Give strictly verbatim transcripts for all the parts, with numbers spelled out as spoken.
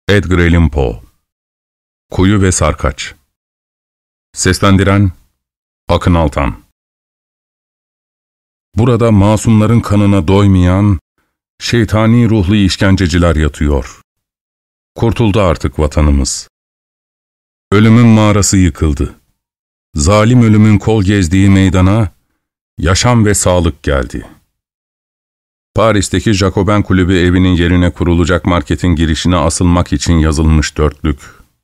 Edgar Allan Poe. Kuyu ve Sarkaç. Seslendiren Akın Altan. Burada masumların kanına doymayan, şeytani ruhlu işkenceciler yatıyor. Kurtuldu artık vatanımız. Ölümün mağarası yıkıldı. Zalim ölümün kol gezdiği meydana, yaşam ve sağlık geldi. Paris'teki Jacobin Kulübü evinin yerine kurulacak marketin girişine asılmak için yazılmış dörtlük.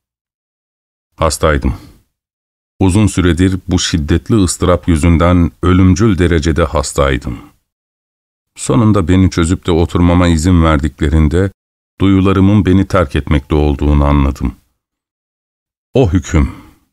Hastaydım. Uzun süredir bu şiddetli ıstırap yüzünden ölümcül derecede hastaydım. Sonunda beni çözüp de oturmama izin verdiklerinde, duyularımın beni terk etmekte olduğunu anladım. O hüküm,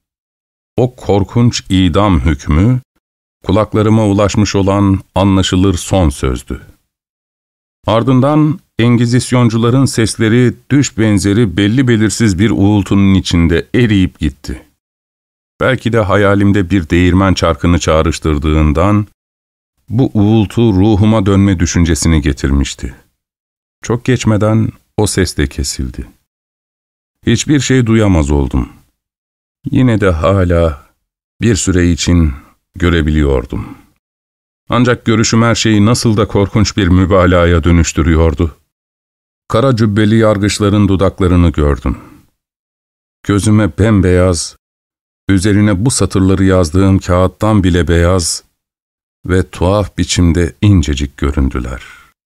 o korkunç idam hükmü, kulaklarıma ulaşmış olan anlaşılır son sözdü. Ardından Engizisyoncuların sesleri düş benzeri belli belirsiz bir uğultunun içinde eriyip gitti. Belki de hayalimde bir değirmen çarkını çağrıştırdığından, bu uğultu ruhuma dönme düşüncesini getirmişti. Çok geçmeden o ses de kesildi. Hiçbir şey duyamaz oldum. Yine de hala bir süre için görebiliyordum. Ancak görüşüm her şeyi nasıl da korkunç bir mübalağaya dönüştürüyordu. Kara cübbeli yargıçların dudaklarını gördüm. Gözüme bembeyaz, üzerine bu satırları yazdığım kağıttan bile beyaz ve tuhaf biçimde incecik göründüler.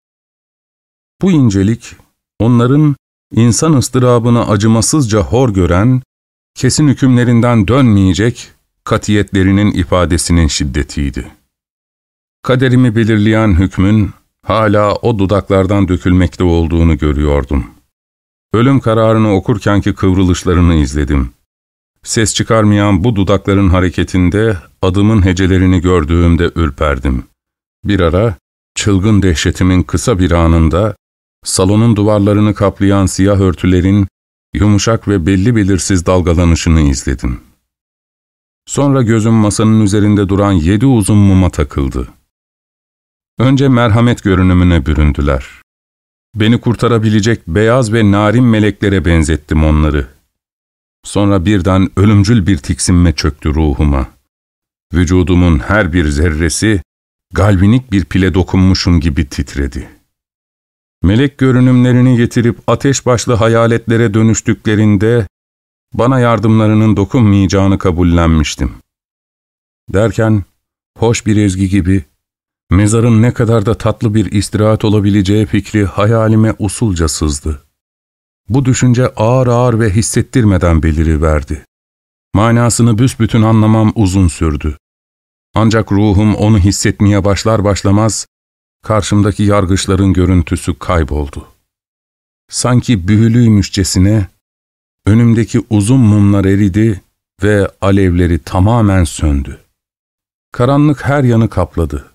Bu incelik, onların insan ıstırabını acımasızca hor gören, kesin hükümlerinden dönmeyecek katiyetlerinin ifadesinin şiddetiydi. Kaderimi belirleyen hükmün hala o dudaklardan dökülmekte olduğunu görüyordum. Ölüm kararını okurkenki kıvrılışlarını izledim. Ses çıkarmayan bu dudakların hareketinde adımın hecelerini gördüğümde ürperdim. Bir ara çılgın dehşetimin kısa bir anında salonun duvarlarını kaplayan siyah örtülerin yumuşak ve belli belirsiz dalgalanışını izledim. Sonra gözüm masanın üzerinde duran yedi uzun muma takıldı. Önce merhamet görünümüne büründüler. Beni kurtarabilecek beyaz ve narin meleklere benzettim onları. Sonra birden ölümcül bir tiksinme çöktü ruhuma. Vücudumun her bir zerresi, galvanik bir pile dokunmuşum gibi titredi. Melek görünümlerini getirip ateş başlı hayaletlere dönüştüklerinde, bana yardımlarının dokunmayacağını kabullenmiştim. Derken, hoş bir ezgi gibi, mezarın ne kadar da tatlı bir istirahat olabileceği fikri hayalime usulca sızdı. Bu düşünce ağır ağır ve hissettirmeden beliriverdi. Manasını büsbütün anlamam uzun sürdü. Ancak ruhum onu hissetmeye başlar başlamaz, karşımdaki yargıçların görüntüsü kayboldu. Sanki büyülüymüşçesine, önümdeki uzun mumlar eridi ve alevleri tamamen söndü. Karanlık her yanı kapladı.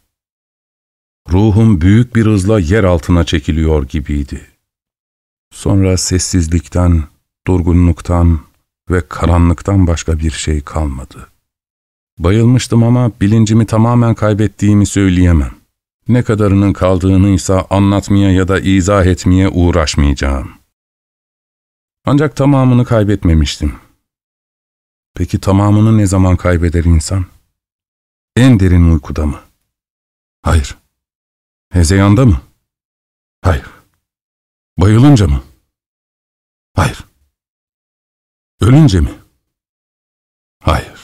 Ruhum büyük bir hızla yer altına çekiliyor gibiydi. Sonra sessizlikten, durgunluktan ve karanlıktan başka bir şey kalmadı. Bayılmıştım ama bilincimi tamamen kaybettiğimi söyleyemem. Ne kadarının kaldığınıysa anlatmaya ya da izah etmeye uğraşmayacağım. Ancak tamamını kaybetmemiştim. Peki tamamını ne zaman kaybeder insan? En derin uykuda mı? Hayır. Hezeyanda mı? Hayır. Bayılınca mı? Hayır. Ölünce mi? Hayır.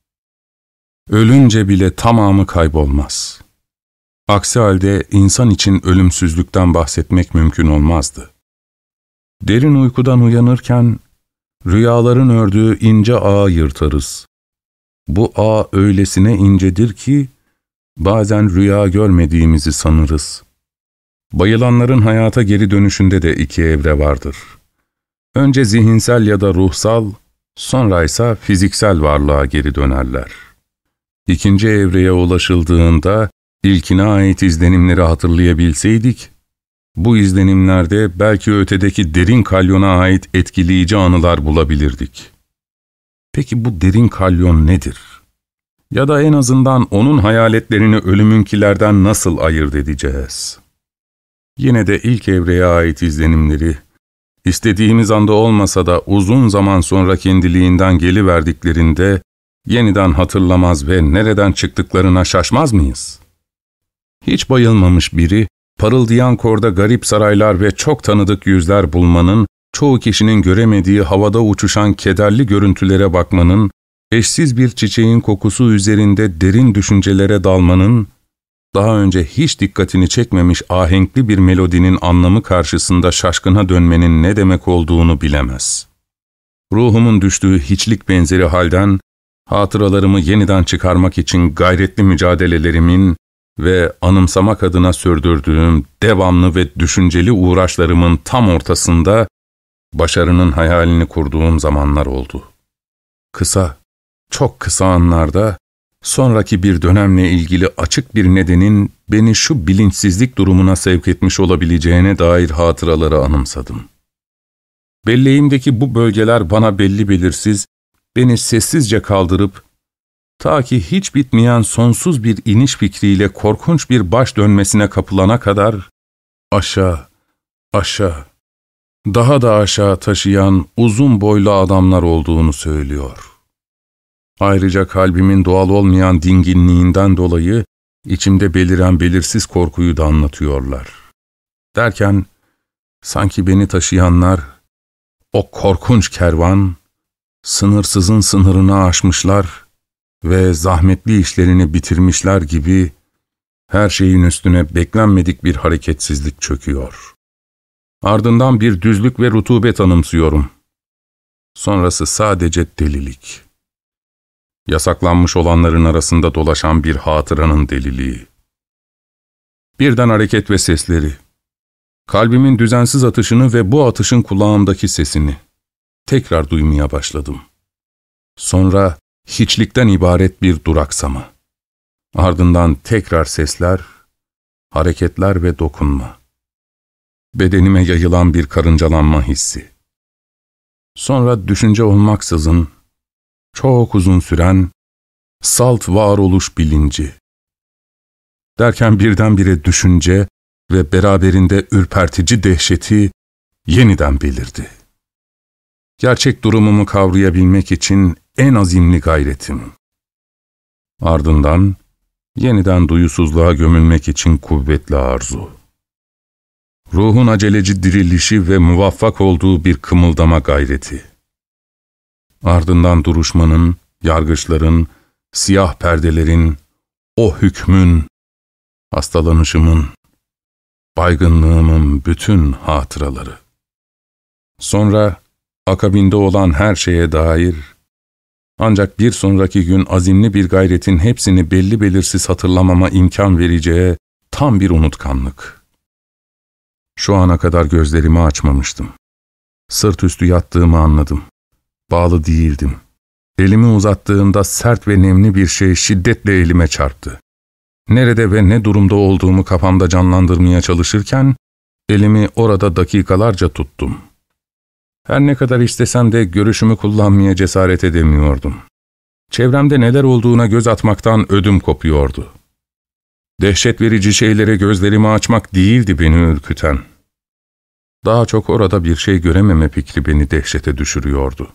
Ölünce bile tamamı kaybolmaz. Aksi halde insan için ölümsüzlükten bahsetmek mümkün olmazdı. Derin uykudan uyanırken, rüyaların ördüğü ince ağı yırtarız. Bu ağ öylesine incedir ki, bazen rüya görmediğimizi sanırız. Bayılanların hayata geri dönüşünde de iki evre vardır. Önce zihinsel ya da ruhsal, sonra ise fiziksel varlığa geri dönerler. İkinci evreye ulaşıldığında, ilkine ait izlenimleri hatırlayabilseydik, bu izlenimlerde belki ötedeki derin kalyona ait etkileyici anılar bulabilirdik. Peki bu derin kalyon nedir? Ya da en azından onun hayaletlerini ölümünkilerden nasıl ayırt edeceğiz? Yine de ilk evreye ait izlenimleri, İstediğimiz anda olmasa da uzun zaman sonra kendiliğinden geliverdiklerinde yeniden hatırlamaz ve nereden çıktıklarına şaşmaz mıyız? Hiç bayılmamış biri, parıldayan korda garip saraylar ve çok tanıdık yüzler bulmanın, çoğu kişinin göremediği havada uçuşan kederli görüntülere bakmanın, eşsiz bir çiçeğin kokusu üzerinde derin düşüncelere dalmanın, daha önce hiç dikkatini çekmemiş ahenkli bir melodinin anlamı karşısında şaşkına dönmenin ne demek olduğunu bilemez. Ruhumun düştüğü hiçlik benzeri halden, hatıralarımı yeniden çıkarmak için gayretli mücadelelerimin ve anımsamak adına sürdürdüğüm devamlı ve düşünceli uğraşlarımın tam ortasında başarının hayalini kurduğum zamanlar oldu. Kısa, çok kısa anlarda, sonraki bir dönemle ilgili açık bir nedenin beni şu bilinçsizlik durumuna sevk etmiş olabileceğine dair hatıraları anımsadım. Belleğimdeki bu bölgeler bana belli belirsiz, beni sessizce kaldırıp, ta ki hiç bitmeyen sonsuz bir iniş fikriyle korkunç bir baş dönmesine kapılana kadar, aşağı, aşağı, daha da aşağı taşıyan uzun boylu adamlar olduğunu söylüyor. Ayrıca kalbimin doğal olmayan dinginliğinden dolayı içimde beliren belirsiz korkuyu da anlatıyorlar. Derken, sanki beni taşıyanlar, o korkunç kervan, sınırsızın sınırını aşmışlar ve zahmetli işlerini bitirmişler gibi her şeyin üstüne beklenmedik bir hareketsizlik çöküyor. Ardından bir düzlük ve rutubet anımsıyorum. Sonrası sadece delilik. Yasaklanmış olanların arasında dolaşan bir hatıranın deliliği. Birden hareket ve sesleri. Kalbimin düzensiz atışını ve bu atışın kulağımdaki sesini tekrar duymaya başladım. Sonra hiçlikten ibaret bir duraksama. Ardından tekrar sesler, hareketler ve dokunma. Bedenime yayılan bir karıncalanma hissi. Sonra düşünce olmaksızın, çok uzun süren, salt varoluş bilinci. Derken birdenbire düşünce ve beraberinde ürpertici dehşeti yeniden belirdi. Gerçek durumumu kavrayabilmek için en azimli gayretim. Ardından yeniden duyusuzluğa gömülmek için kuvvetli arzu. Ruhun aceleci dirilişi ve muvaffak olduğu bir kımıldama gayreti. Ardından duruşmanın, yargıçların, siyah perdelerin, o hükmün, hastalanışımın, baygınlığımın bütün hatıraları. Sonra akabinde olan her şeye dair, ancak bir sonraki gün azimli bir gayretin hepsini belli belirsiz hatırlamama imkan vereceği tam bir unutkanlık. Şu ana kadar gözlerimi açmamıştım. Sırt üstü yattığımı anladım. Bağlı değildim. Elimi uzattığımda sert ve nemli bir şey şiddetle elime çarptı. Nerede ve ne durumda olduğumu kafamda canlandırmaya çalışırken, elimi orada dakikalarca tuttum. Her ne kadar istesem de görüşümü kullanmaya cesaret edemiyordum. Çevremde neler olduğuna göz atmaktan ödüm kopuyordu. Dehşet verici şeylere gözlerimi açmak değildi beni ürküten. Daha çok orada bir şey görememe fikri beni dehşete düşürüyordu.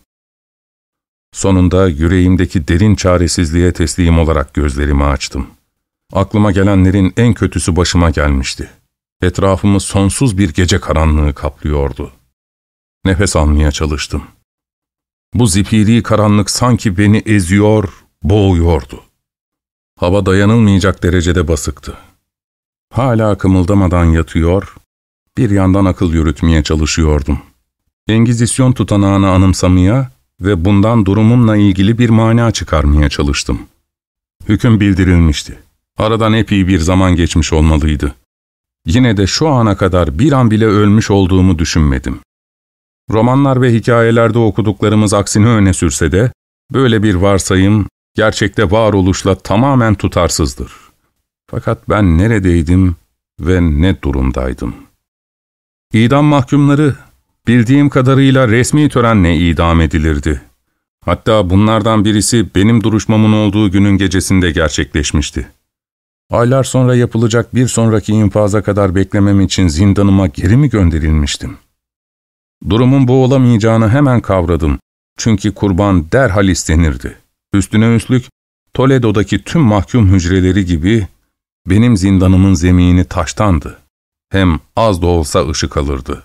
Sonunda yüreğimdeki derin çaresizliğe teslim olarak gözlerimi açtım. Aklıma gelenlerin en kötüsü başıma gelmişti. Etrafımı sonsuz bir gece karanlığı kaplıyordu. Nefes almaya çalıştım. Bu zifiri karanlık sanki beni eziyor, boğuyordu. Hava dayanılmayacak derecede basıktı. Hala kımıldamadan yatıyor, bir yandan akıl yürütmeye çalışıyordum. Engizisyon tutanağını anımsamaya ve bundan durumumla ilgili bir mana çıkarmaya çalıştım. Hüküm bildirilmişti. Aradan epey bir zaman geçmiş olmalıydı. Yine de şu ana kadar bir an bile ölmüş olduğumu düşünmedim. Romanlar ve hikayelerde okuduklarımız aksini öne sürse de, böyle bir varsayım gerçekte varoluşla tamamen tutarsızdır. Fakat ben neredeydim ve ne durumdaydım? İdam mahkumları, bildiğim kadarıyla resmi törenle idam edilirdi. Hatta bunlardan birisi benim duruşmamın olduğu günün gecesinde gerçekleşmişti. Aylar sonra yapılacak bir sonraki infaza kadar beklemem için zindanıma geri mi gönderilmiştim? Durumun bu olamayacağını hemen kavradım. Çünkü kurban derhal istenirdi. Üstüne üstlük Toledo'daki tüm mahkum hücreleri gibi benim zindanımın zemini taştandı. Hem az da olsa ışık alırdı.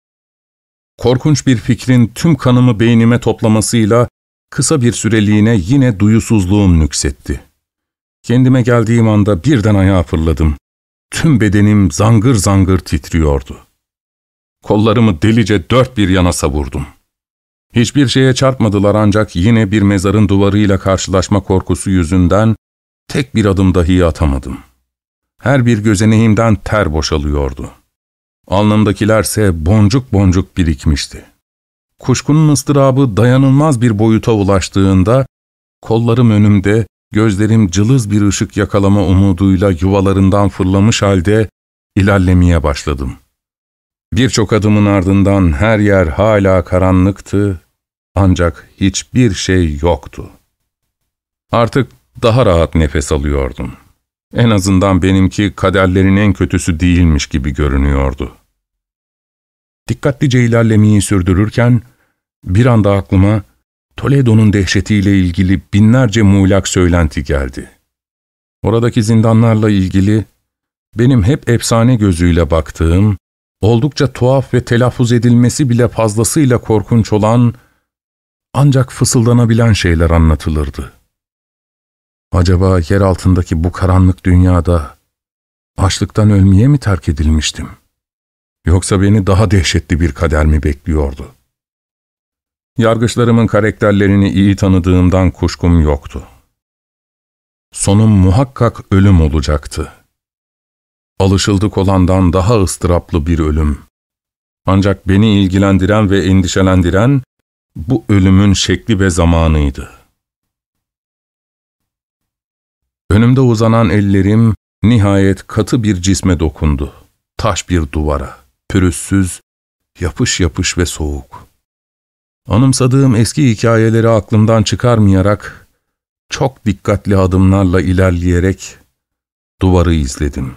Korkunç bir fikrin tüm kanımı beynime toplamasıyla kısa bir süreliğine yine duyusuzluğum nüksetti. Kendime geldiğim anda birden ayağa fırladım. Tüm bedenim zangır zangır titriyordu. Kollarımı delice dört bir yana savurdum. Hiçbir şeye çarpmadılar ancak yine bir mezarın duvarıyla karşılaşma korkusu yüzünden tek bir adım dahi atamadım. Her bir gözeneğimden ter boşalıyordu. Alnımdakilerse boncuk boncuk birikmişti. Kuşkunun ıstırabı dayanılmaz bir boyuta ulaştığında, kollarım önümde, gözlerim cılız bir ışık yakalama umuduyla yuvalarından fırlamış halde ilerlemeye başladım. Birçok adımın ardından her yer hala karanlıktı, ancak hiçbir şey yoktu. Artık daha rahat nefes alıyordum. En azından benimki kaderlerin en kötüsü değilmiş gibi görünüyordu. Dikkatlice ilerlemeyi sürdürürken, bir anda aklıma Toledo'nun dehşetiyle ilgili binlerce muğlak söylenti geldi. Oradaki zindanlarla ilgili, benim hep efsane gözüyle baktığım, oldukça tuhaf ve telaffuz edilmesi bile fazlasıyla korkunç olan, ancak fısıldanabilen şeyler anlatılırdı. Acaba yer altındaki bu karanlık dünyada açlıktan ölmeye mi terk edilmiştim? Yoksa beni daha dehşetli bir kader mi bekliyordu? Yargıçlarımın karakterlerini iyi tanıdığımdan kuşkum yoktu. Sonum muhakkak ölüm olacaktı. Alışıldık olandan daha ıstıraplı bir ölüm. Ancak beni ilgilendiren ve endişelendiren bu ölümün şekli ve zamanıydı. Önümde uzanan ellerim nihayet katı bir cisme dokundu. Taş bir duvara, pürüzsüz, yapış yapış ve soğuk. Anımsadığım eski hikayeleri aklımdan çıkarmayarak, çok dikkatli adımlarla ilerleyerek duvarı izledim.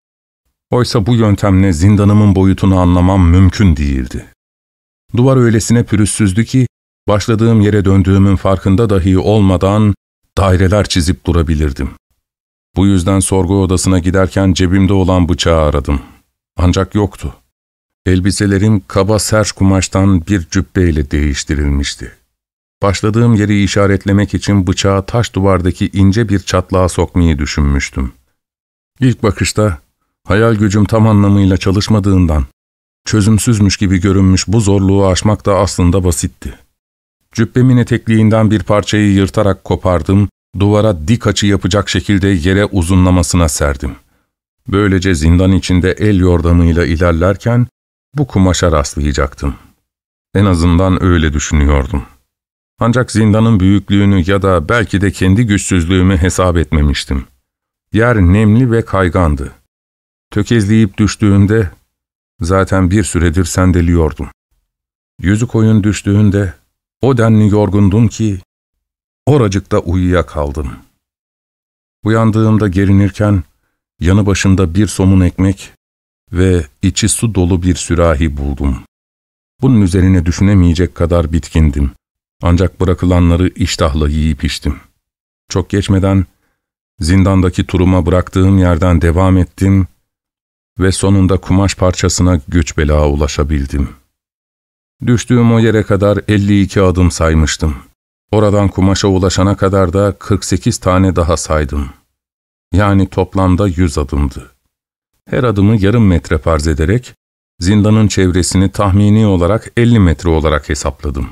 Oysa bu yöntemle zindanımın boyutunu anlamam mümkün değildi. Duvar öylesine pürüzsüzdü ki, başladığım yere döndüğümün farkında dahi olmadan daireler çizip durabilirdim. Bu yüzden sorgu odasına giderken cebimde olan bıçağı aradım. Ancak yoktu. Elbiselerim kaba serç kumaştan bir cübbeyle değiştirilmişti. Başladığım yeri işaretlemek için bıçağı taş duvardaki ince bir çatlağa sokmayı düşünmüştüm. İlk bakışta hayal gücüm tam anlamıyla çalışmadığından çözümsüzmüş gibi görünmüş bu zorluğu aşmak da aslında basitti. Cübbemin etekliğinden bir parçayı yırtarak kopardım, duvara dik açı yapacak şekilde yere uzunlamasına serdim. Böylece zindan içinde el yordamıyla ilerlerken bu kumaşa rastlayacaktım. En azından öyle düşünüyordum. Ancak zindanın büyüklüğünü ya da belki de kendi güçsüzlüğümü hesap etmemiştim. Yer nemli ve kaygandı. Tökezleyip düştüğünde zaten bir süredir sendeliyordum. Yüzü koyun düştüğünde o denli yorgundum ki oracıkta uyuyakaldım. Uyandığımda gerinirken yanı başında bir somun ekmek ve içi su dolu bir sürahi buldum. Bunun üzerine düşünemeyecek kadar bitkindim. Ancak bırakılanları iştahla yiyip içtim. Çok geçmeden zindandaki turuma bıraktığım yerden devam ettim ve sonunda kumaş parçasına güç bela ulaşabildim. Düştüğüm o yere kadar elli iki adım saymıştım. Oradan kumaşa ulaşana kadar da kırk sekiz tane daha saydım. Yani toplamda yüz adımdı. Her adımı yarım metre farz ederek zindanın çevresini tahmini olarak elli metre olarak hesapladım.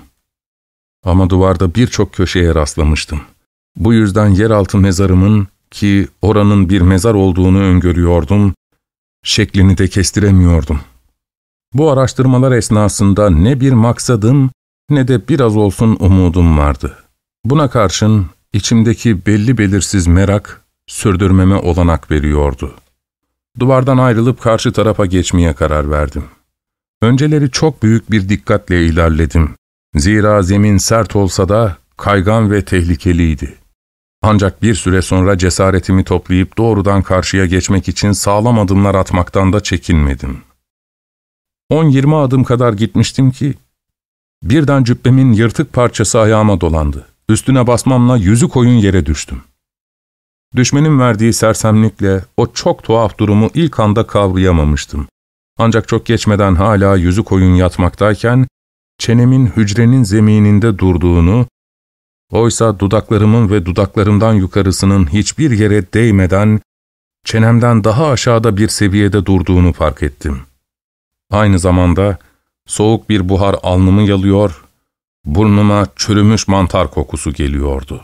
Ama duvarda birçok köşeye rastlamıştım. Bu yüzden yeraltı mezarımın, ki oranın bir mezar olduğunu öngörüyordum, şeklini de kestiremiyordum. Bu araştırmalar esnasında ne bir maksadım ne de biraz olsun umudum vardı. Buna karşın içimdeki belli belirsiz merak sürdürmeme olanak veriyordu. Duvardan ayrılıp karşı tarafa geçmeye karar verdim. Önceleri çok büyük bir dikkatle ilerledim. Zira zemin sert olsa da kaygan ve tehlikeliydi. Ancak bir süre sonra cesaretimi toplayıp doğrudan karşıya geçmek için sağlam adımlar atmaktan da çekinmedim. On yirmi adım kadar gitmiştim ki, birden cübbemin yırtık parçası ayağıma dolandı. Üstüne basmamla yüzü koyun yere düştüm. Düşmenin verdiği sersemlikle o çok tuhaf durumu ilk anda kavrayamamıştım. Ancak çok geçmeden hala yüzü koyun yatmaktayken, çenemin hücrenin zemininde durduğunu, oysa dudaklarımın ve dudaklarımdan yukarısının hiçbir yere değmeden, çenemden daha aşağıda bir seviyede durduğunu fark ettim. Aynı zamanda soğuk bir buhar alnımı yalıyor, burnuma çürümüş mantar kokusu geliyordu.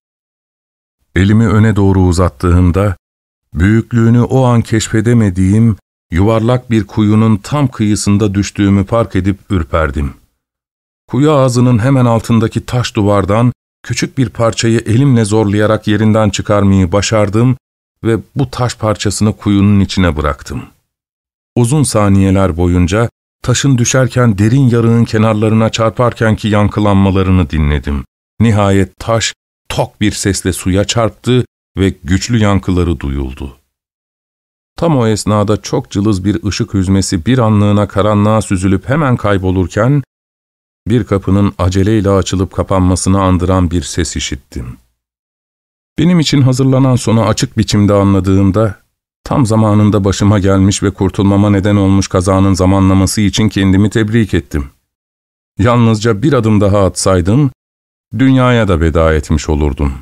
Elimi öne doğru uzattığımda, büyüklüğünü o an keşfedemediğim yuvarlak bir kuyunun tam kıyısında düştüğümü fark edip ürperdim. Kuyu ağzının hemen altındaki taş duvardan küçük bir parçayı elimle zorlayarak yerinden çıkarmayı başardım ve bu taş parçasını kuyunun içine bıraktım. Uzun saniyeler boyunca taşın düşerken derin yarığın kenarlarına çarparkenki yankılanmalarını dinledim. Nihayet taş tok bir sesle suya çarptı ve güçlü yankıları duyuldu. Tam o esnada çok cılız bir ışık hüzmesi bir anlığına karanlığa süzülüp hemen kaybolurken, bir kapının aceleyle açılıp kapanmasını andıran bir ses işittim. Benim için hazırlanan sonu açık biçimde anladığımda, tam zamanında başıma gelmiş ve kurtulmama neden olmuş kazanın zamanlaması için kendimi tebrik ettim. Yalnızca bir adım daha atsaydım, dünyaya da veda etmiş olurdum.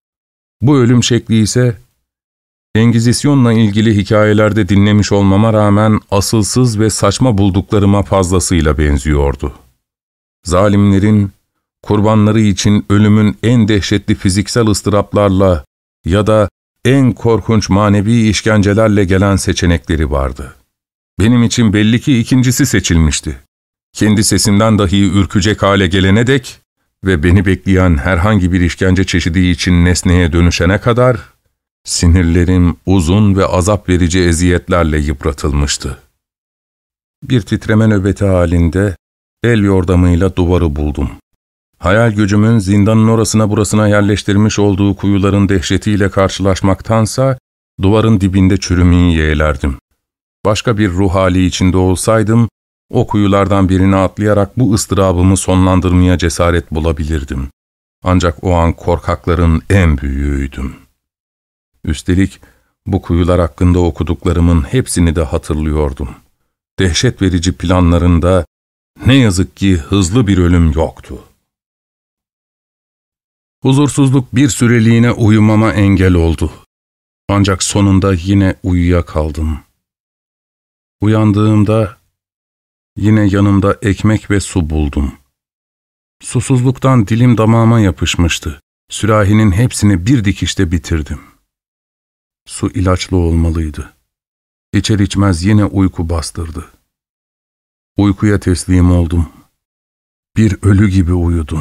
Bu ölüm şekli ise, Engizisyon'la ilgili hikayelerde dinlemiş olmama rağmen asılsız ve saçma bulduklarıma fazlasıyla benziyordu. Zalimlerin, kurbanları için ölümün en dehşetli fiziksel ıstıraplarla ya da en korkunç manevi işkencelerle gelen seçenekleri vardı. Benim için belli ki ikincisi seçilmişti. Kendi sesimden dahi ürkecek hale gelene dek ve beni bekleyen herhangi bir işkence çeşidi için nesneye dönüşene kadar, sinirlerim uzun ve azap verici eziyetlerle yıpratılmıştı. Bir titreme nöbeti halinde el yordamıyla duvarı buldum. Hayal gücümün zindanın orasına burasına yerleştirmiş olduğu kuyuların dehşetiyle karşılaşmaktansa, duvarın dibinde çürümeyi yeğlerdim. Başka bir ruh hali içinde olsaydım, o kuyulardan birine atlayarak bu ıstırabımı sonlandırmaya cesaret bulabilirdim. Ancak o an korkakların en büyüğüydüm. Üstelik bu kuyular hakkında okuduklarımın hepsini de hatırlıyordum. Dehşet verici planlarında ne yazık ki hızlı bir ölüm yoktu. Huzursuzluk bir süreliğine uyumama engel oldu. Ancak sonunda yine uyuyakaldım. Uyandığımda yine yanımda ekmek ve su buldum. Susuzluktan dilim damağıma yapışmıştı. Sürahinin hepsini bir dikişte bitirdim. Su ilaçlı olmalıydı. İçer içmez yine uyku bastırdı. Uykuya teslim oldum. Bir ölü gibi uyudum.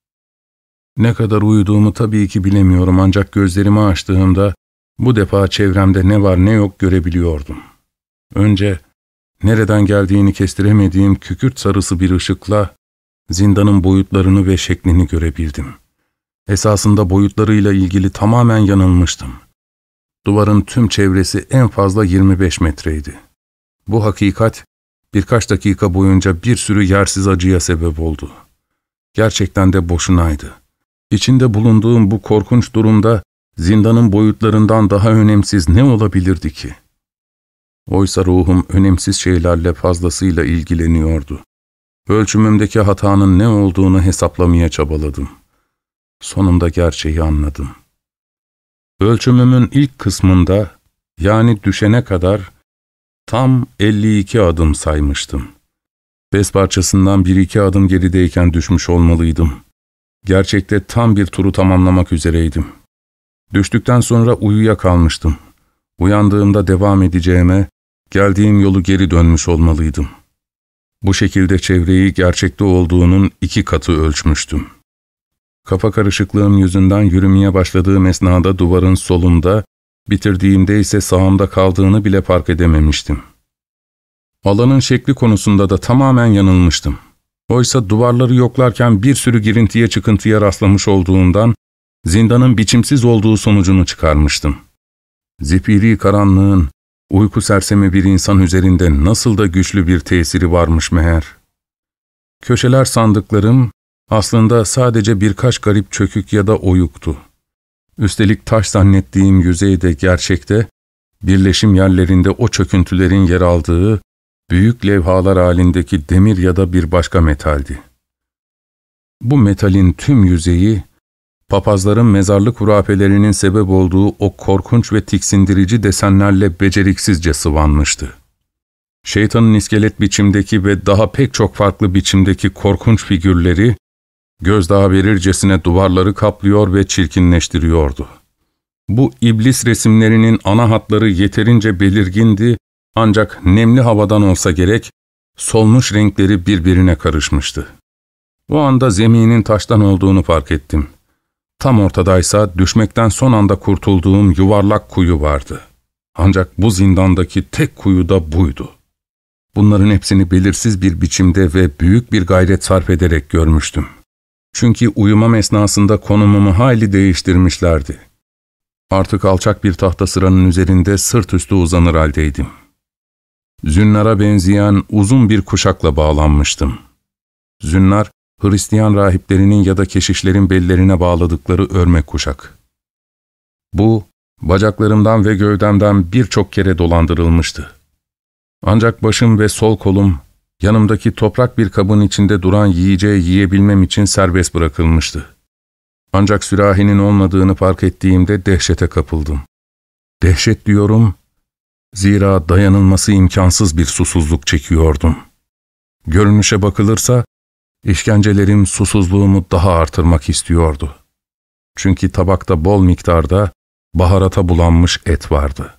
Ne kadar uyuduğumu tabii ki bilemiyorum ancak gözlerimi açtığımda bu defa çevremde ne var ne yok görebiliyordum. Önce nereden geldiğini kestiremediğim kükürt sarısı bir ışıkla zindanın boyutlarını ve şeklini görebildim. Esasında boyutlarıyla ilgili tamamen yanılmıştım. Duvarın tüm çevresi en fazla yirmi beş metreydi. Bu hakikat birkaç dakika boyunca bir sürü yersiz acıya sebep oldu. Gerçekten de boşunaydı. İçinde bulunduğum bu korkunç durumda zindanın boyutlarından daha önemsiz ne olabilirdi ki? Oysa ruhum önemsiz şeylerle fazlasıyla ilgileniyordu. Ölçümümdeki hatanın ne olduğunu hesaplamaya çabaladım. Sonunda gerçeği anladım. Ölçümümün ilk kısmında, yani düşene kadar tam elli iki adım saymıştım. Bez parçasından bir iki adım gerideyken düşmüş olmalıydım. Gerçekte tam bir turu tamamlamak üzereydim. Düştükten sonra uyuyakalmıştım. Uyandığımda devam edeceğime, geldiğim yolu geri dönmüş olmalıydım. Bu şekilde çevreyi gerçekte olduğunun iki katı ölçmüştüm. Kafa karışıklığım yüzünden yürümeye başladığım esnada duvarın solumda, bitirdiğimde ise sağımda kaldığını bile fark edememiştim. Alanın şekli konusunda da tamamen yanılmıştım. Oysa duvarları yoklarken bir sürü girintiye çıkıntıya rastlamış olduğundan, zindanın biçimsiz olduğu sonucunu çıkarmıştım. Zifiri karanlığın, Uyku sersemi bir insan üzerinde nasıl da güçlü bir tesiri varmış meğer. Köşeler sandıklarım aslında sadece birkaç garip çökük ya da oyuktu. Üstelik taş zannettiğim yüzeyde gerçekte, birleşim yerlerinde o çöküntülerin yer aldığı büyük levhalar halindeki demir ya da bir başka metaldi. Bu metalin tüm yüzeyi, papazların mezarlık hurafelerinin sebep olduğu o korkunç ve tiksindirici desenlerle beceriksizce sıvanmıştı. Şeytanın iskelet biçimdeki ve daha pek çok farklı biçimdeki korkunç figürleri, gözdağı verircesine duvarları kaplıyor ve çirkinleştiriyordu. Bu iblis resimlerinin ana hatları yeterince belirgindi, ancak nemli havadan olsa gerek, solmuş renkleri birbirine karışmıştı. O anda zeminin taştan olduğunu fark ettim. Tam ortadaysa düşmekten son anda kurtulduğum yuvarlak kuyu vardı. Ancak bu zindandaki tek kuyu da buydu. Bunların hepsini belirsiz bir biçimde ve büyük bir gayret sarf ederek görmüştüm. Çünkü uyumam esnasında konumumu hayli değiştirmişlerdi. Artık alçak bir tahta sıranın üzerinde sırt üstü uzanır haldeydim. Zünnara benzeyen uzun bir kuşakla bağlanmıştım. Zünnar, Hristiyan rahiplerinin ya da keşişlerin bellerine bağladıkları örme kuşak. Bu, bacaklarımdan ve gövdemden birçok kere dolandırılmıştı. Ancak başım ve sol kolum, yanımdaki toprak bir kabın içinde duran yiyeceği yiyebilmem için serbest bırakılmıştı. Ancak sürahinin olmadığını fark ettiğimde dehşete kapıldım. Dehşet diyorum, zira dayanılması imkansız bir susuzluk çekiyordum. Görünüşe bakılırsa, işkencelerim susuzluğumu daha artırmak istiyordu. Çünkü tabakta bol miktarda baharata bulanmış et vardı.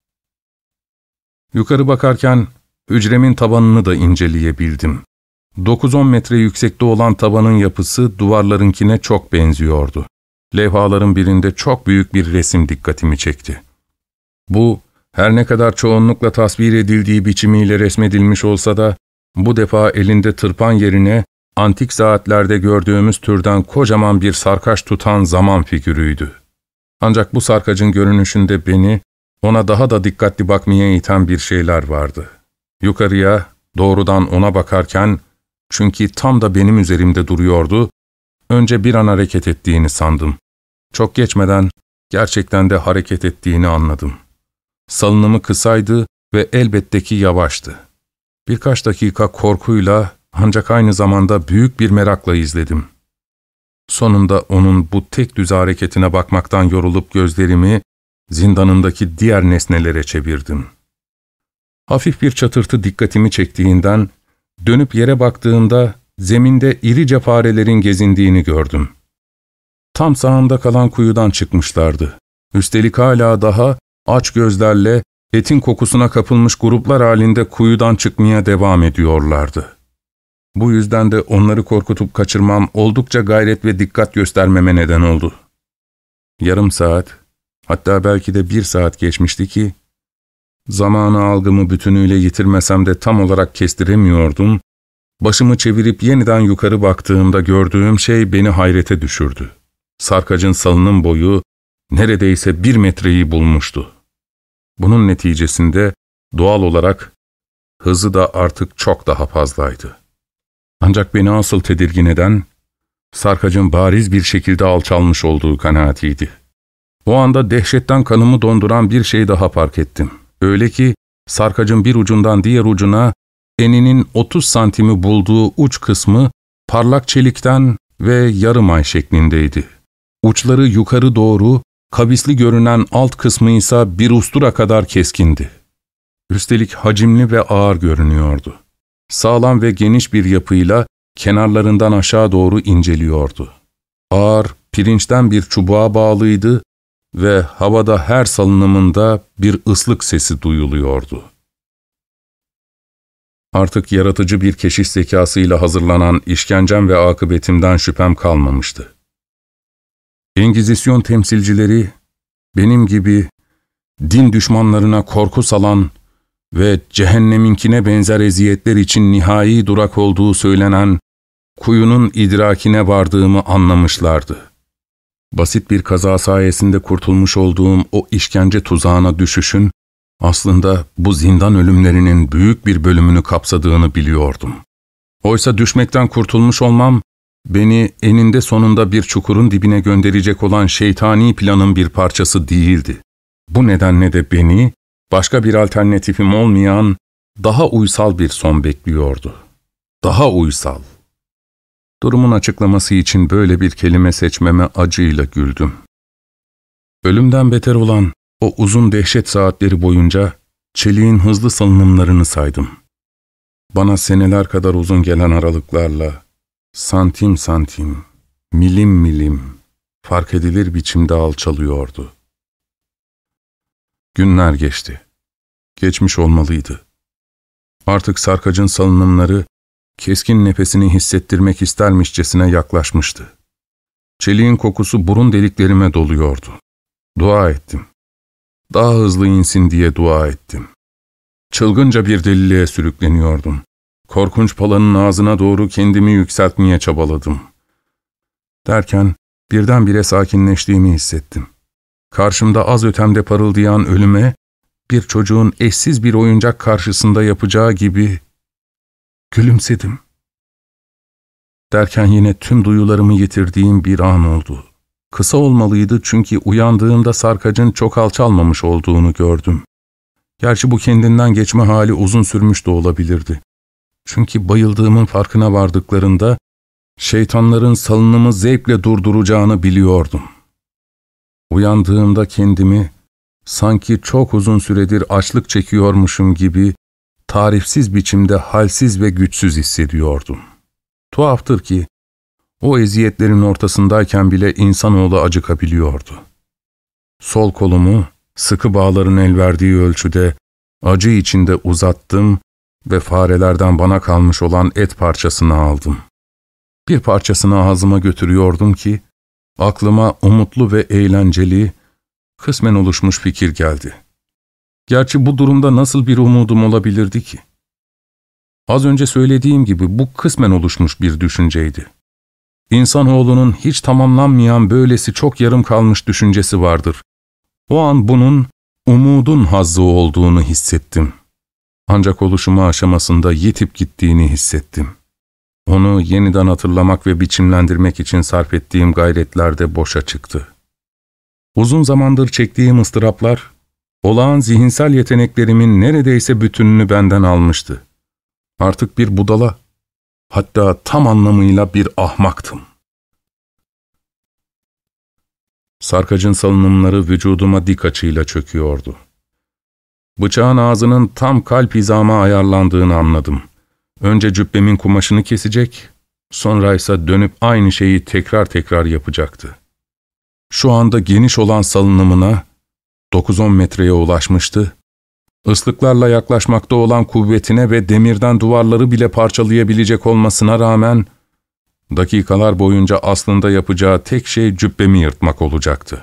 Yukarı bakarken hücremin tabanını da inceleyebildim. dokuz on metre yüksekte olan tabanın yapısı duvarlarınkine çok benziyordu. Levhaların birinde çok büyük bir resim dikkatimi çekti. Bu, her ne kadar çoğunlukla tasvir edildiği biçimiyle resmedilmiş olsa da, bu defa elinde tırpan yerine antik saatlerde gördüğümüz türden kocaman bir sarkaç tutan zaman figürüydü. Ancak bu sarkacın görünüşünde beni, ona daha da dikkatli bakmaya iten bir şeyler vardı. Yukarıya, doğrudan ona bakarken, çünkü tam da benim üzerimde duruyordu, önce bir an hareket ettiğini sandım. Çok geçmeden, gerçekten de hareket ettiğini anladım. Salınımı kısaydı ve elbette ki yavaştı. Birkaç dakika korkuyla, ancak aynı zamanda büyük bir merakla izledim. Sonunda onun bu tek düz hareketine bakmaktan yorulup gözlerimi zindanındaki diğer nesnelere çevirdim. Hafif bir çatırtı dikkatimi çektiğinden, dönüp yere baktığımda zeminde irice farelerin gezindiğini gördüm. Tam sağımda kalan kuyudan çıkmışlardı. Üstelik hala daha aç gözlerle etin kokusuna kapılmış gruplar halinde kuyudan çıkmaya devam ediyorlardı. Bu yüzden de onları korkutup kaçırmam oldukça gayret ve dikkat göstermeme neden oldu. Yarım saat, hatta belki de bir saat geçmişti ki, zamanı algımı bütünüyle yitirmesem de tam olarak kestiremiyordum, başımı çevirip yeniden yukarı baktığımda gördüğüm şey beni hayrete düşürdü. Sarkacın salınım boyu neredeyse bir metreyi bulmuştu. Bunun neticesinde doğal olarak hızı da artık çok daha fazlaydı. Ancak beni asıl tedirgin eden, sarkacın bariz bir şekilde alçalmış olduğu kanaatiydi. O anda dehşetten kanımı donduran bir şey daha fark ettim. Öyle ki, sarkacın bir ucundan diğer ucuna, eninin otuz santimi bulduğu uç kısmı, parlak çelikten ve yarım ay şeklindeydi. Uçları yukarı doğru, kavisli görünen alt kısmı ise bir ustura kadar keskindi. Üstelik hacimli ve ağır görünüyordu. Sağlam ve geniş bir yapıyla kenarlarından aşağı doğru inceliyordu. Ağır, pirinçten bir çubuğa bağlıydı ve havada her salınımında bir ıslık sesi duyuluyordu. Artık yaratıcı bir keşiş zekasıyla hazırlanan işkencem ve akıbetimden şüphem kalmamıştı. Engizisyon temsilcileri, benim gibi din düşmanlarına korku salan ve cehenneminkine benzer eziyetler için nihai durak olduğu söylenen kuyunun idrakine vardığımı anlamışlardı. Basit bir kaza sayesinde kurtulmuş olduğum o işkence tuzağına düşüşün Aslında bu zindan ölümlerinin büyük bir bölümünü kapsadığını biliyordum. Oysa düşmekten kurtulmuş olmam, beni eninde sonunda bir çukurun dibine gönderecek olan şeytani planın bir parçası değildi. Bu nedenle de beni, başka bir alternatifim olmayan, daha uysal bir son bekliyordu. Daha uysal. Durumun açıklaması için böyle bir kelime seçmeme acıyla güldüm. Ölümden beter olan o uzun dehşet saatleri boyunca çeliğin hızlı salınımlarını saydım. Bana seneler kadar uzun gelen aralıklarla, santim santim, milim milim, fark edilir biçimde alçalıyordu. Günler geçti. Geçmiş olmalıydı. Artık sarkacın salınımları, keskin nefesini hissettirmek istermişçesine yaklaşmıştı. Çeliğin kokusu burun deliklerime doluyordu. Dua ettim. Daha hızlı insin diye dua ettim. Çılgınca bir deliliğe sürükleniyordum. Korkunç palanın ağzına doğru kendimi yükseltmeye çabaladım. Derken birdenbire sakinleştiğimi hissettim. Karşımda az ötemde parıldayan ölüme, bir çocuğun eşsiz bir oyuncak karşısında yapacağı gibi gülümsedim. Derken yine tüm duyularımı yitirdiğim bir an oldu. Kısa olmalıydı çünkü uyandığımda sarkacın çok alçalmamış olduğunu gördüm. Gerçi bu kendinden geçme hali uzun sürmüş de olabilirdi. Çünkü bayıldığımın farkına vardıklarında şeytanların salınımı zevkle durduracağını biliyordum. Uyandığımda kendimi sanki çok uzun süredir açlık çekiyormuşum gibi tarifsiz biçimde halsiz ve güçsüz hissediyordum. Tuhaftır ki o eziyetlerin ortasındayken bile insanoğlu acıkabiliyordu. Sol kolumu sıkı bağların el verdiği ölçüde acı içinde uzattım ve farelerden bana kalmış olan et parçasını aldım. Bir parçasını ağzıma götürüyordum ki aklıma umutlu ve eğlenceli, kısmen oluşmuş fikir geldi. Gerçi bu durumda nasıl bir umudum olabilirdi ki? Az önce söylediğim gibi bu kısmen oluşmuş bir düşünceydi. İnsanoğlunun hiç tamamlanmayan böylesi çok yarım kalmış düşüncesi vardır. O an bunun umudun hazzı olduğunu hissettim. Ancak oluşumu aşamasında yitip gittiğini hissettim. Onu yeniden hatırlamak ve biçimlendirmek için sarf ettiğim gayretler de boşa çıktı. Uzun zamandır çektiğim ıstıraplar, olağan zihinsel yeteneklerimin neredeyse bütününü benden almıştı. Artık bir budala, hatta tam anlamıyla bir ahmaktım. Sarkacın salınımları vücuduma dik açıyla çöküyordu. Bıçağın ağzının tam kalp hizama ayarlandığını anladım. Önce cübbemin kumaşını kesecek, sonra ise dönüp aynı şeyi tekrar tekrar yapacaktı. Şu anda geniş olan salınımına dokuz on metreye ulaşmıştı. Islıklarla yaklaşmakta olan kuvvetine ve demirden duvarları bile parçalayabilecek olmasına rağmen, dakikalar boyunca aslında yapacağı tek şey cübbemi yırtmak olacaktı.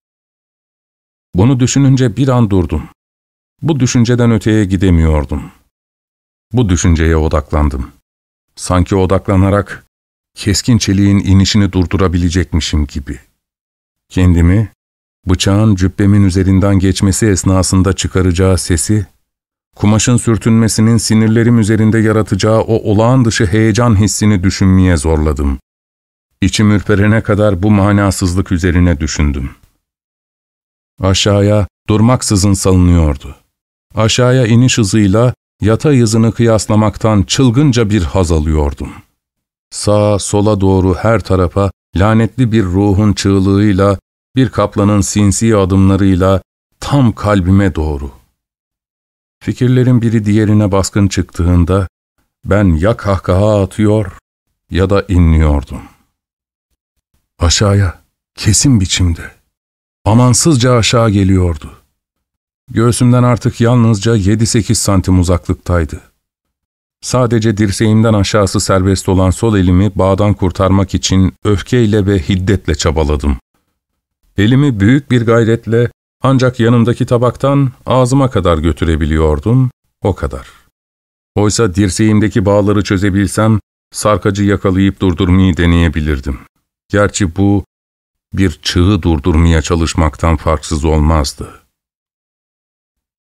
Bunu düşününce bir an durdum. Bu düşünceden öteye gidemiyordum. Bu düşünceye odaklandım. Sanki odaklanarak keskin çeliğin inişini durdurabilecekmişim gibi. Kendimi, bıçağın cübbemin üzerinden geçmesi esnasında çıkaracağı sesi, kumaşın sürtünmesinin sinirlerim üzerinde yaratacağı o olağan dışı heyecan hissini düşünmeye zorladım. İçim ürperene kadar bu manasızlık üzerine düşündüm. Aşağıya durmaksızın salınıyordu. Aşağıya iniş hızıyla yatay hızını kıyaslamaktan çılgınca bir haz alıyordum. Sağa sola doğru her tarafa lanetli bir ruhun çığlığıyla, bir kaplanın sinsi adımlarıyla tam kalbime doğru. Fikirlerin biri diğerine baskın çıktığında ben ya kahkaha atıyor ya da inliyordum. Aşağıya, kesin biçimde, amansızca aşağı geliyordu. Göğsümden artık yalnızca yedi sekiz santim uzaklıktaydı. Sadece dirseğimden aşağısı serbest olan sol elimi bağdan kurtarmak için öfkeyle ve hiddetle çabaladım. Elimi büyük bir gayretle ancak yanımdaki tabaktan ağzıma kadar götürebiliyordum, o kadar. Oysa dirseğimdeki bağları çözebilsem, sarkacı yakalayıp durdurmayı deneyebilirdim. Gerçi bu, bir çığı durdurmaya çalışmaktan farksız olmazdı.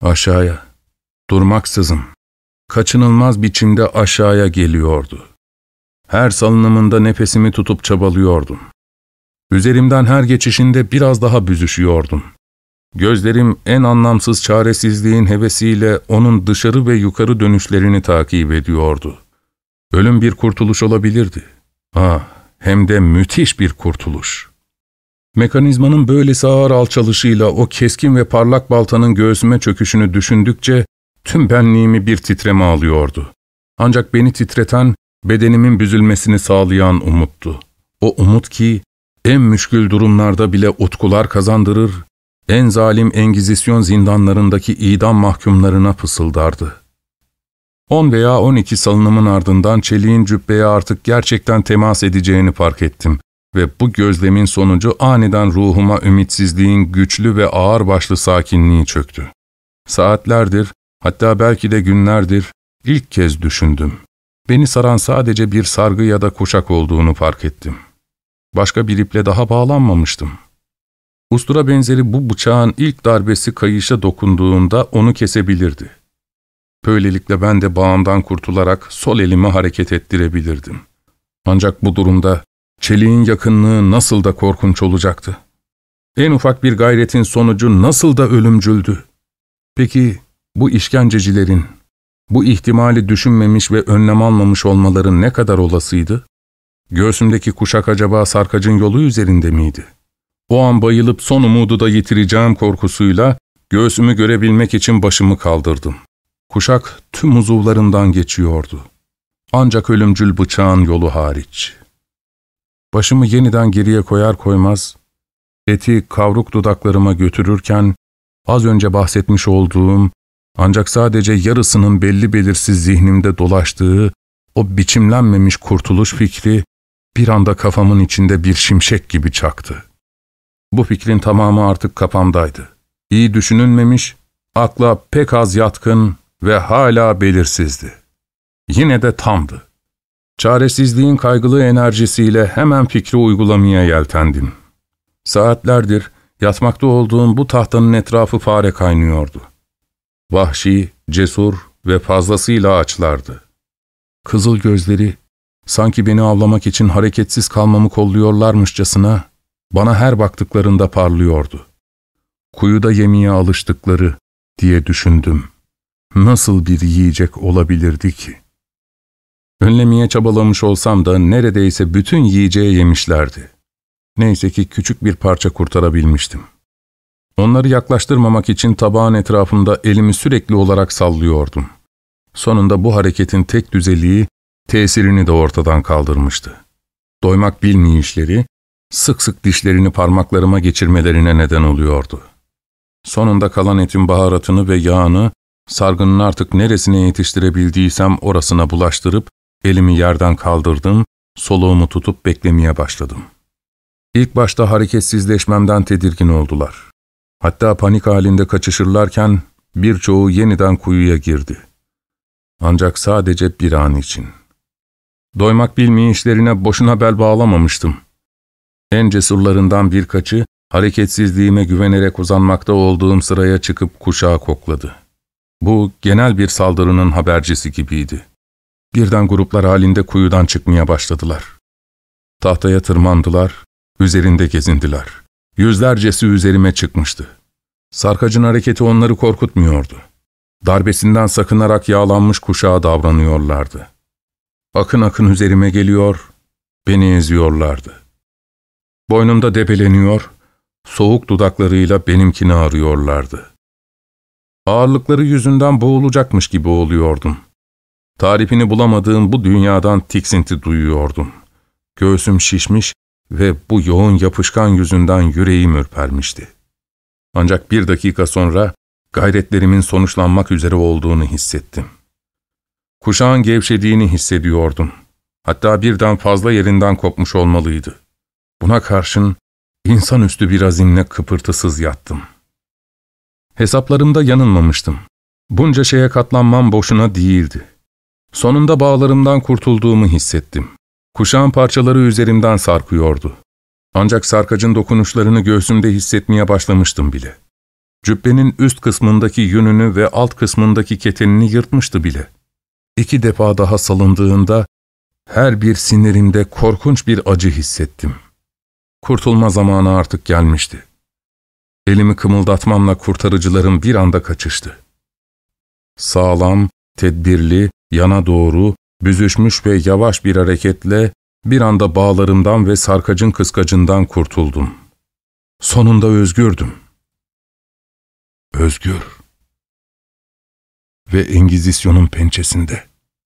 Aşağıya, durmaksızın, kaçınılmaz biçimde aşağıya geliyordu. Her salınımında nefesimi tutup çabalıyordum. Üzerimden her geçişinde biraz daha büzüşüyordum. Gözlerim en anlamsız çaresizliğin hevesiyle onun dışarı ve yukarı dönüşlerini takip ediyordu. Ölüm bir kurtuluş olabilirdi. Ah, hem de müthiş bir kurtuluş. Mekanizmanın böylesi ağır alçalışıyla o keskin ve parlak baltanın göğsüme çöküşünü düşündükçe tüm benliğimi bir titreme alıyordu. Ancak beni titreten, bedenimin büzülmesini sağlayan umuttu. O umut ki, en müşkül durumlarda bile utkular kazandırır, en zalim Engizisyon zindanlarındaki idam mahkumlarına fısıldardı. On veya on iki salınımın ardından çeliğin cübbeye artık gerçekten temas edeceğini fark ettim ve bu gözlemin sonucu aniden ruhuma ümitsizliğin güçlü ve ağırbaşlı sakinliği çöktü. Saatlerdir, hatta belki de günlerdir ilk kez düşündüm. Beni saran sadece bir sargı ya da kuşak olduğunu fark ettim. Başka bir iple daha bağlanmamıştım. Ustura benzeri bu bıçağın ilk darbesi kayışa dokunduğunda onu kesebilirdi. Böylelikle ben de bağımdan kurtularak sol elimi hareket ettirebilirdim. Ancak bu durumda çeliğin yakınlığı nasıl da korkunç olacaktı. En ufak bir gayretin sonucu nasıl da ölümcüldü. Peki bu işkencecilerin, bu ihtimali düşünmemiş ve önlem almamış olmaları ne kadar olasıydı? Göğsümdeki kuşak acaba sarkacın yolu üzerinde miydi? O an bayılıp son umudu da yitireceğim korkusuyla göğsümü görebilmek için başımı kaldırdım. Kuşak tüm uzuvlarından geçiyordu. Ancak ölümcül bıçağın yolu hariç. Başımı yeniden geriye koyar koymaz, eti kavruk dudaklarıma götürürken, az önce bahsetmiş olduğum, ancak sadece yarısının belli belirsiz zihnimde dolaştığı o biçimlenmemiş kurtuluş fikri, bir anda kafamın içinde bir şimşek gibi çaktı. Bu fikrin tamamı artık kafamdaydı. İyi düşünülmemiş, akla pek az yatkın ve hala belirsizdi. Yine de tamdı. Çaresizliğin kaygılı enerjisiyle hemen fikri uygulamaya yeltendim. Saatlerdir yatmakta olduğum bu tahtanın etrafı fare kaynıyordu. Vahşi, cesur ve fazlasıyla açlardı. Kızıl gözleri, sanki beni avlamak için hareketsiz kalmamı kolluyorlarmışçasına, bana her baktıklarında parlıyordu. Kuyuda yemeye alıştıkları diye düşündüm. Nasıl bir yiyecek olabilirdi ki? Önlemeye çabalamış olsam da neredeyse bütün yiyeceği yemişlerdi. Neyse ki küçük bir parça kurtarabilmiştim. Onları yaklaştırmamak için tabağın etrafında elimi sürekli olarak sallıyordum. Sonunda bu hareketin tek düzeliği tesirini de ortadan kaldırmıştı. Doymak bilmeyişleri, sık sık dişlerini parmaklarıma geçirmelerine neden oluyordu. Sonunda kalan etin baharatını ve yağını, sargının artık neresine yetiştirebildiysem orasına bulaştırıp, elimi yerden kaldırdım, soluğumu tutup beklemeye başladım. İlk başta hareketsizleşmemden tedirgin oldular. Hatta panik halinde kaçışırlarken birçoğu yeniden kuyuya girdi. Ancak sadece bir an için. Doymak bilmeyişlerine boşuna bel bağlamamıştım. En cesurlarından birkaçı, hareketsizliğime güvenerek uzanmakta olduğum sıraya çıkıp kuşağı kokladı. Bu genel bir saldırının habercisi gibiydi. Birden gruplar halinde kuyudan çıkmaya başladılar. Tahtaya tırmandılar, üzerinde gezindiler. Yüzlercesi üzerime çıkmıştı. Sarkacın hareketi onları korkutmuyordu. Darbesinden sakınarak yağlanmış kuşağa davranıyorlardı. Akın akın üzerime geliyor, beni eziyorlardı. Boynumda debeleniyor, soğuk dudaklarıyla benimkini arıyorlardı. Ağırlıkları yüzünden boğulacakmış gibi oluyordum. Tarifini bulamadığım bu dünyadan tiksinti duyuyordum. Göğsüm şişmiş ve bu yoğun yapışkan yüzünden yüreğim ürpermişti. Ancak bir dakika sonra gayretlerimin sonuçlanmak üzere olduğunu hissettim. Kuşağın gevşediğini hissediyordum. Hatta birden fazla yerinden kopmuş olmalıydı. Buna karşın insanüstü bir azimle kıpırtısız yattım. Hesaplarımda yanılmamıştım. Bunca şeye katlanmam boşuna değildi. Sonunda bağlarımdan kurtulduğumu hissettim. Kuşağın parçaları üzerimden sarkıyordu. Ancak sarkacın dokunuşlarını göğsümde hissetmeye başlamıştım bile. Cübbenin üst kısmındaki yününü ve alt kısmındaki ketenini yırtmıştı bile. İki defa daha salındığında her bir sinirimde korkunç bir acı hissettim. Kurtulma zamanı artık gelmişti. Elimi kımıldatmamla kurtarıcılarım bir anda kaçıştı. Sağlam, tedbirli, yana doğru, büzüşmüş ve yavaş bir hareketle bir anda bağlarımdan ve sarkacın kıskacından kurtuldum. Sonunda özgürdüm. Özgür. Ve Engizisyon'un pençesinde.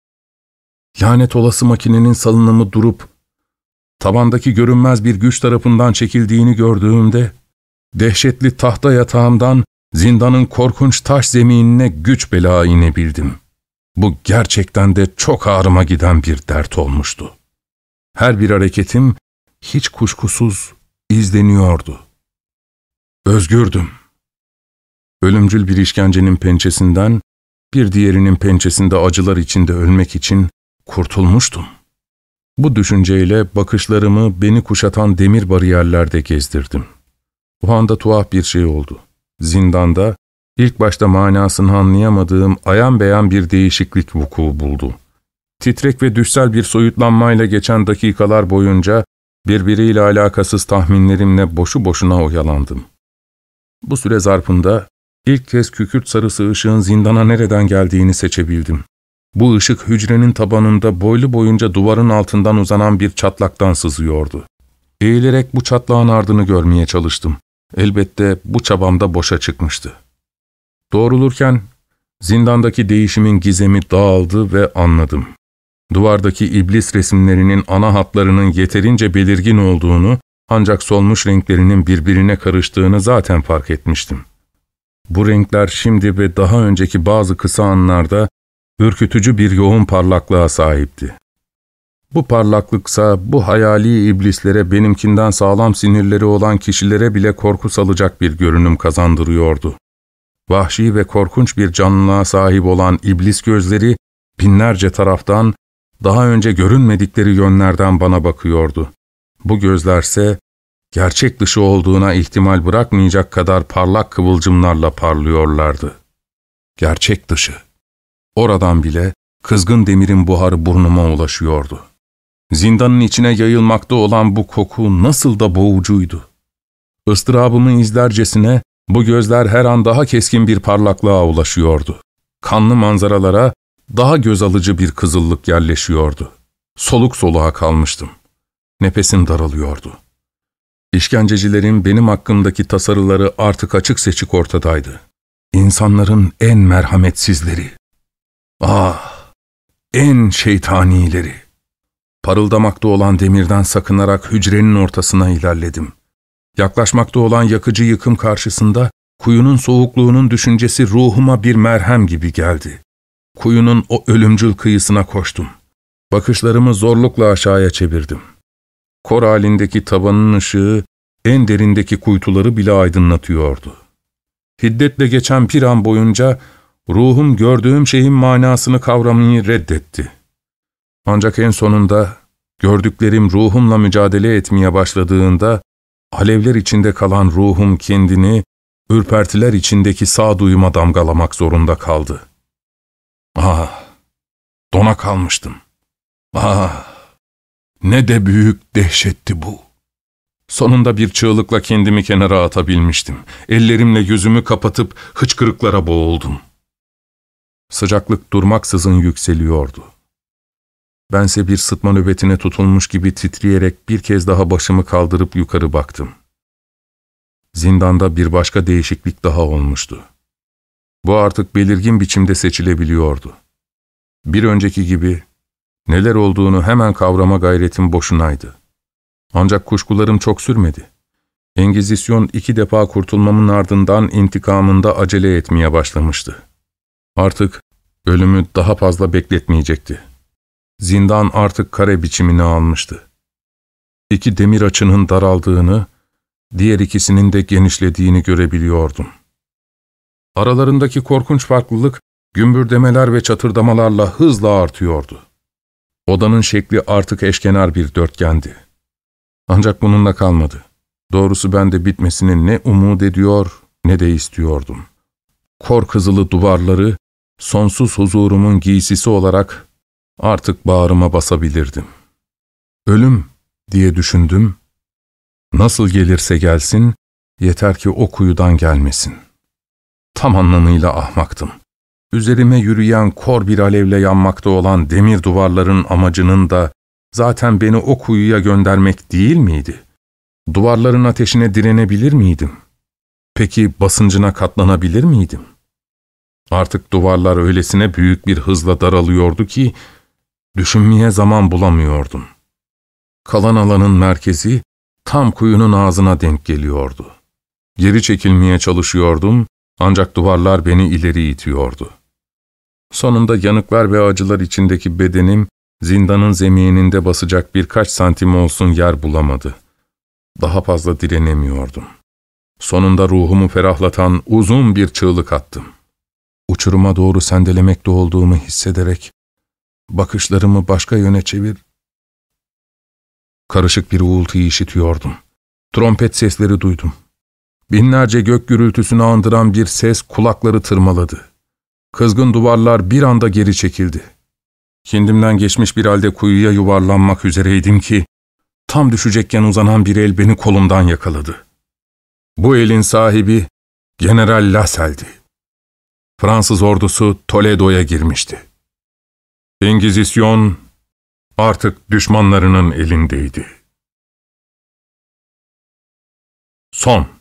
Lanet olası makinenin salınımı durup, tabandaki görünmez bir güç tarafından çekildiğini gördüğümde, dehşetli tahta yatağımdan zindanın korkunç taş zeminine güç bela inebildim. Bu gerçekten de çok ağrıma giden bir dert olmuştu. Her bir hareketim hiç kuşkusuz izleniyordu. Özgürdüm. Ölümcül bir işkencenin pençesinden, bir diğerinin pençesinde acılar içinde ölmek için kurtulmuştum. Bu düşünceyle bakışlarımı beni kuşatan demir bariyerlerde gezdirdim. O anda tuhaf bir şey oldu. Zindanda, ilk başta manasını anlayamadığım ayan beyan bir değişiklik vuku buldu. Titrek ve düşsel bir soyutlanmayla geçen dakikalar boyunca birbiriyle alakasız tahminlerimle boşu boşuna oyalandım. Bu süre zarfında ilk kez kükürt sarısı ışığın zindana nereden geldiğini seçebildim. Bu ışık hücrenin tabanında boylu boyunca duvarın altından uzanan bir çatlaktan sızıyordu. Eğilerek bu çatlağın ardını görmeye çalıştım. Elbette bu çabamda boşa çıkmıştı. Doğrulurken zindandaki değişimin gizemi dağıldı ve anladım. Duvardaki iblis resimlerinin ana hatlarının yeterince belirgin olduğunu, ancak solmuş renklerinin birbirine karıştığını zaten fark etmiştim. Bu renkler şimdi ve daha önceki bazı kısa anlarda ürkütücü bir yoğun parlaklığa sahipti. Bu parlaklıksa bu hayali iblislere benimkinden sağlam sinirleri olan kişilere bile korku salacak bir görünüm kazandırıyordu. Vahşi ve korkunç bir canlılığa sahip olan iblis gözleri binlerce taraftan, daha önce görünmedikleri yönlerden bana bakıyordu. Bu gözlerse gerçek dışı olduğuna ihtimal bırakmayacak kadar parlak kıvılcımlarla parlıyorlardı. Gerçek dışı. Oradan bile kızgın demirin buharı burnuma ulaşıyordu. Zindanın içine yayılmakta olan bu koku nasıl da boğucuydu. Istırabımı izlercesine bu gözler her an daha keskin bir parlaklığa ulaşıyordu. Kanlı manzaralara daha göz alıcı bir kızıllık yerleşiyordu. Soluk soluğa kalmıştım. Nefesim daralıyordu. İşkencecilerin benim hakkımdaki tasarıları artık açık seçik ortadaydı. İnsanların en merhametsizleri. Ah, en şeytanileri. Parıldamakta olan demirden sakınarak hücrenin ortasına ilerledim. Yaklaşmakta olan yakıcı yıkım karşısında kuyunun soğukluğunun düşüncesi ruhuma bir merhem gibi geldi. Kuyunun o ölümcül kıyısına koştum. Bakışlarımı zorlukla aşağıya çevirdim. Kor halindeki tavanın ışığı en derindeki kuytuları bile aydınlatıyordu. Hiddetle geçen bir an boyunca ruhum gördüğüm şeyin manasını kavramayı reddetti. Ancak en sonunda gördüklerim ruhumla mücadele etmeye başladığında alevler içinde kalan ruhum kendini ürpertiler içindeki sağduyuma damgalamak zorunda kaldı. Ah! Dona kalmıştım. Ah! Ne de büyük dehşetti bu. Sonunda bir çığlıkla kendimi kenara atabilmiştim. Ellerimle yüzümü kapatıp hıçkırıklara boğuldum. Sıcaklık durmaksızın yükseliyordu. Bense bir sıtma nöbetine tutulmuş gibi titreyerek bir kez daha başımı kaldırıp yukarı baktım. Zindanda bir başka değişiklik daha olmuştu. Bu artık belirgin biçimde seçilebiliyordu. Bir önceki gibi neler olduğunu hemen kavrama gayretim boşunaydı. Ancak kuşkularım çok sürmedi. Engizisyon iki defa kurtulmamın ardından intikamında acele etmeye başlamıştı. Artık ölümü daha fazla bekletmeyecekti. Zindan artık kare biçimini almıştı. İki demir açının daraldığını, diğer ikisinin de genişlediğini görebiliyordum. Aralarındaki korkunç farklılık, gümbürdemeler ve çatırdamalarla hızla artıyordu. Odanın şekli artık eşkenar bir dörtgendi. Ancak bununla kalmadı. Doğrusu ben de bitmesini ne umut ediyor ne de istiyordum. Kor kızılı duvarları, sonsuz huzurumun giysisi olarak artık bağrıma basabilirdim. Ölüm diye düşündüm. Nasıl gelirse gelsin, yeter ki o kuyudan gelmesin. Tam anlamıyla ahmaktım. Üzerime yürüyen kor bir alevle yanmakta olan demir duvarların amacının da zaten beni o kuyuya göndermek değil miydi? Duvarların ateşine direnebilir miydim? Peki basıncına katlanabilir miydim? Artık duvarlar öylesine büyük bir hızla daralıyordu ki, düşünmeye zaman bulamıyordum. Kalan alanın merkezi, tam kuyunun ağzına denk geliyordu. Geri çekilmeye çalışıyordum, ancak duvarlar beni ileri itiyordu. Sonunda yanıklar ve acılar içindeki bedenim, zindanın zemininde basacak birkaç santim olsun yer bulamadı. Daha fazla direnemiyordum. Sonunda ruhumu ferahlatan uzun bir çığlık attım. Uçuruma doğru sendelemekte olduğumu hissederek, bakışlarımı başka yöne çevir... Karışık bir uğultuyu işitiyordum. Trompet sesleri duydum. Binlerce gök gürültüsünü andıran bir ses kulakları tırmaladı. Kızgın duvarlar bir anda geri çekildi. Kendimden geçmiş bir halde kuyuya yuvarlanmak üzereydim ki, tam düşecekken uzanan bir el beni kolumdan yakaladı. Bu elin sahibi General Lassel'di. Fransız ordusu Toledo'ya girmişti. Engizisyon artık düşmanlarının elindeydi. Son.